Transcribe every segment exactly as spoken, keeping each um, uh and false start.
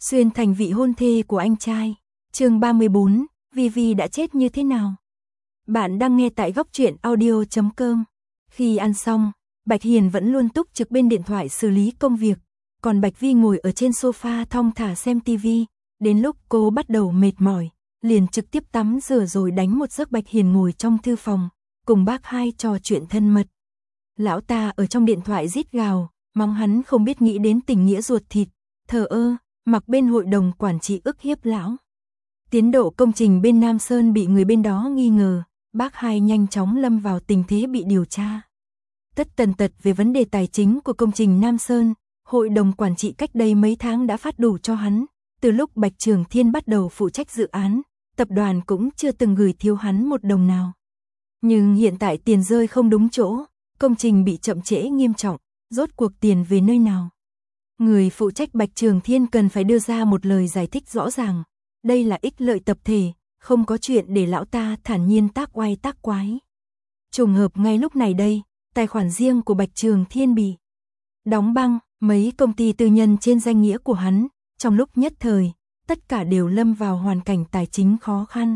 xuyên thành vị hôn thê của anh trai. Chương ba mươi bốn, Vivi đã chết như thế nào? Bạn đang nghe tại góc truyện audio chấm com. Khi ăn xong, Bạch Hiền vẫn luôn túc trực bên điện thoại xử lý công việc, còn Bạch Vi ngồi ở trên sofa thong thả xem tivi. Đến lúc cô bắt đầu mệt mỏi, liền trực tiếp tắm rửa rồi đánh một giấc. Bạch Hiền ngồi trong thư phòng, cùng bác hai trò chuyện thân mật. Lão ta ở trong điện thoại rít gào, mong hắn không biết nghĩ đến tình nghĩa ruột thịt, thờ ơ, mặc bên hội đồng quản trị ức hiếp lão. Tiến độ công trình bên Nam Sơn bị người bên đó nghi ngờ, bác hai nhanh chóng lâm vào tình thế bị điều tra. Tất tần tật về vấn đề tài chính của công trình Nam Sơn, hội đồng quản trị cách đây mấy tháng đã phát đủ cho hắn. Từ lúc Bạch Trường Thiên bắt đầu phụ trách dự án, tập đoàn cũng chưa từng gửi thiếu hắn một đồng nào. Nhưng hiện tại tiền rơi không đúng chỗ, công trình bị chậm trễ nghiêm trọng, rốt cuộc tiền về nơi nào? Người phụ trách Bạch Trường Thiên cần phải đưa ra một lời giải thích rõ ràng. Đây là ích lợi tập thể, không có chuyện để lão ta thản nhiên tác oai tác quái. Trùng hợp ngay lúc này đây, tài khoản riêng của Bạch Trường Thiên bị đóng băng, mấy công ty tư nhân trên danh nghĩa của hắn, trong lúc nhất thời, tất cả đều lâm vào hoàn cảnh tài chính khó khăn.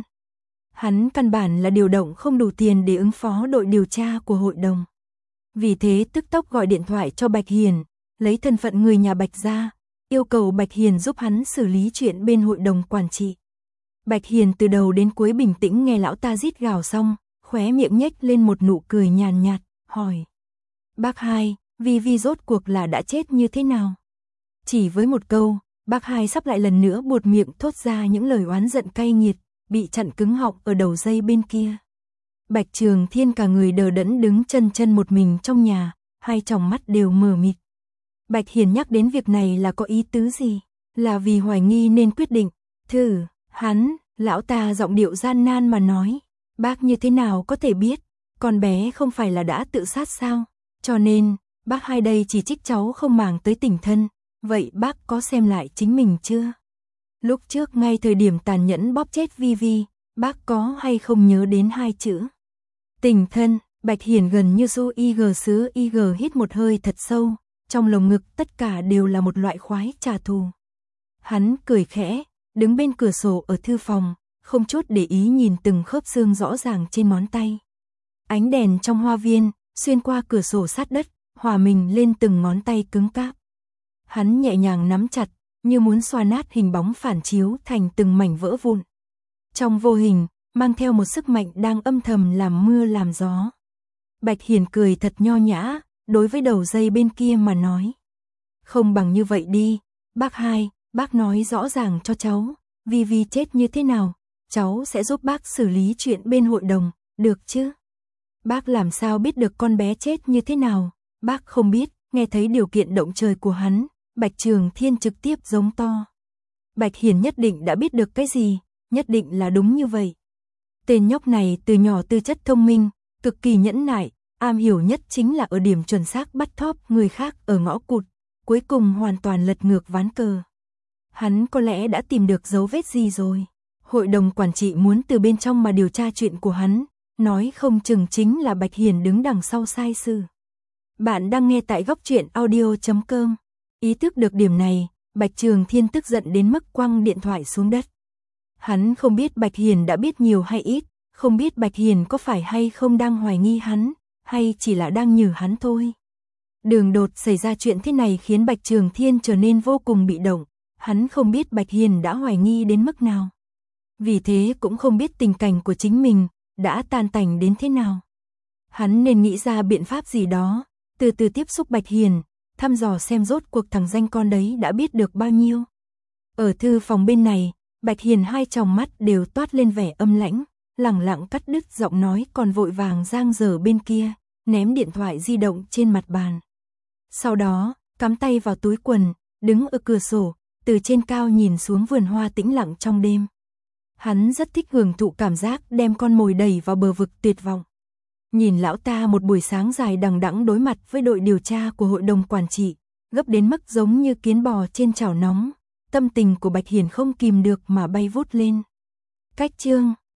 Hắn căn bản là điều động không đủ tiền để ứng phó đội điều tra của hội đồng. Vì thế tức tốc gọi điện thoại cho Bạch Hiền, lấy thân phận người nhà Bạch ra, yêu cầu Bạch Hiền giúp hắn xử lý chuyện bên hội đồng quản trị. Bạch Hiền từ đầu đến cuối bình tĩnh nghe lão ta rít gào xong, khóe miệng nhếch lên một nụ cười nhàn nhạt, hỏi. Bác hai, Vivi rốt cuộc là đã chết như thế nào? Chỉ với một câu, bác hai sắp lại lần nữa buột miệng thốt ra những lời oán giận cay nghiệt, bị chặn cứng họng ở đầu dây bên kia. Bạch Trường Thiên cả người đờ đẫn đứng chân chân một mình trong nhà, hai tròng mắt đều mờ mịt. Bạch Hiền nhắc đến việc này là có ý tứ gì? Là vì hoài nghi nên quyết định. Thử, hắn, lão ta giọng điệu gian nan mà nói. Bác như thế nào có thể biết? Con bé không phải là đã tự sát sao? Cho nên, bác hai đây chỉ trích cháu không màng tới tình thân. Vậy bác có xem lại chính mình chưa? Lúc trước ngay thời điểm tàn nhẫn bóp chết Vivi, bác có hay không nhớ đến hai chữ? Tình thân. Bạch Hiền gần như du ig sứ ig hít một hơi thật sâu, trong lồng ngực tất cả đều là một loại khoái trả thù. Hắn cười khẽ, đứng bên cửa sổ ở thư phòng, không chút để ý nhìn từng khớp xương rõ ràng trên ngón tay. Ánh đèn trong hoa viên, xuyên qua cửa sổ sát đất, hòa mình lên từng ngón tay cứng cáp. Hắn nhẹ nhàng nắm chặt, như muốn xoa nát hình bóng phản chiếu thành từng mảnh vỡ vụn. Trong vô hình, mang theo một sức mạnh đang âm thầm làm mưa làm gió. Bạch Hiền cười thật nho nhã, đối với đầu dây bên kia mà nói. Không bằng như vậy đi, bác hai, bác nói rõ ràng cho cháu, Vivi chết như thế nào, cháu sẽ giúp bác xử lý chuyện bên hội đồng, được chứ? Bác làm sao biết được con bé chết như thế nào? Bác không biết. Nghe thấy điều kiện động trời của hắn, Bạch Trường Thiên trực tiếp giống to. Bạch Hiền nhất định đã biết được cái gì, nhất định là đúng như vậy. Tên nhóc này từ nhỏ tư chất thông minh, cực kỳ nhẫn nại, am hiểu nhất chính là ở điểm chuẩn xác bắt thóp người khác ở ngõ cụt, cuối cùng hoàn toàn lật ngược ván cờ. Hắn có lẽ đã tìm được dấu vết gì rồi. Hội đồng quản trị muốn từ bên trong mà điều tra chuyện của hắn, nói không chừng chính là Bạch Hiền đứng đằng sau sai sự. Bạn đang nghe tại góc truyện audio chấm com. Ý thức được điểm này, Bạch Trường Thiên tức giận đến mức quăng điện thoại xuống đất. Hắn không biết Bạch Hiền đã biết nhiều hay ít, không biết Bạch Hiền có phải hay không đang hoài nghi hắn, hay chỉ là đang nhử hắn thôi. Đường đột xảy ra chuyện thế này khiến Bạch Trường Thiên trở nên vô cùng bị động, hắn không biết Bạch Hiền đã hoài nghi đến mức nào. Vì thế cũng không biết tình cảnh của chính mình đã tan tành đến thế nào. Hắn nên nghĩ ra biện pháp gì đó, từ từ tiếp xúc Bạch Hiền, thăm dò xem rốt cuộc thằng danh con đấy đã biết được bao nhiêu. Ở thư phòng bên này, Bạch Hiền hai tròng mắt đều toát lên vẻ âm lãnh, lẳng lặng cắt đứt giọng nói còn vội vàng giang dở bên kia, ném điện thoại di động trên mặt bàn. Sau đó, cắm tay vào túi quần, đứng ở cửa sổ, từ trên cao nhìn xuống vườn hoa tĩnh lặng trong đêm. Hắn rất thích hưởng thụ cảm giác đem con mồi đẩy vào bờ vực tuyệt vọng. Nhìn lão ta một buổi sáng dài đằng đẵng đối mặt với đội điều tra của hội đồng quản trị, gấp đến mức giống như kiến bò trên chảo nóng, tâm tình của Bạch Hiền không kìm được mà bay vút lên. Cách chương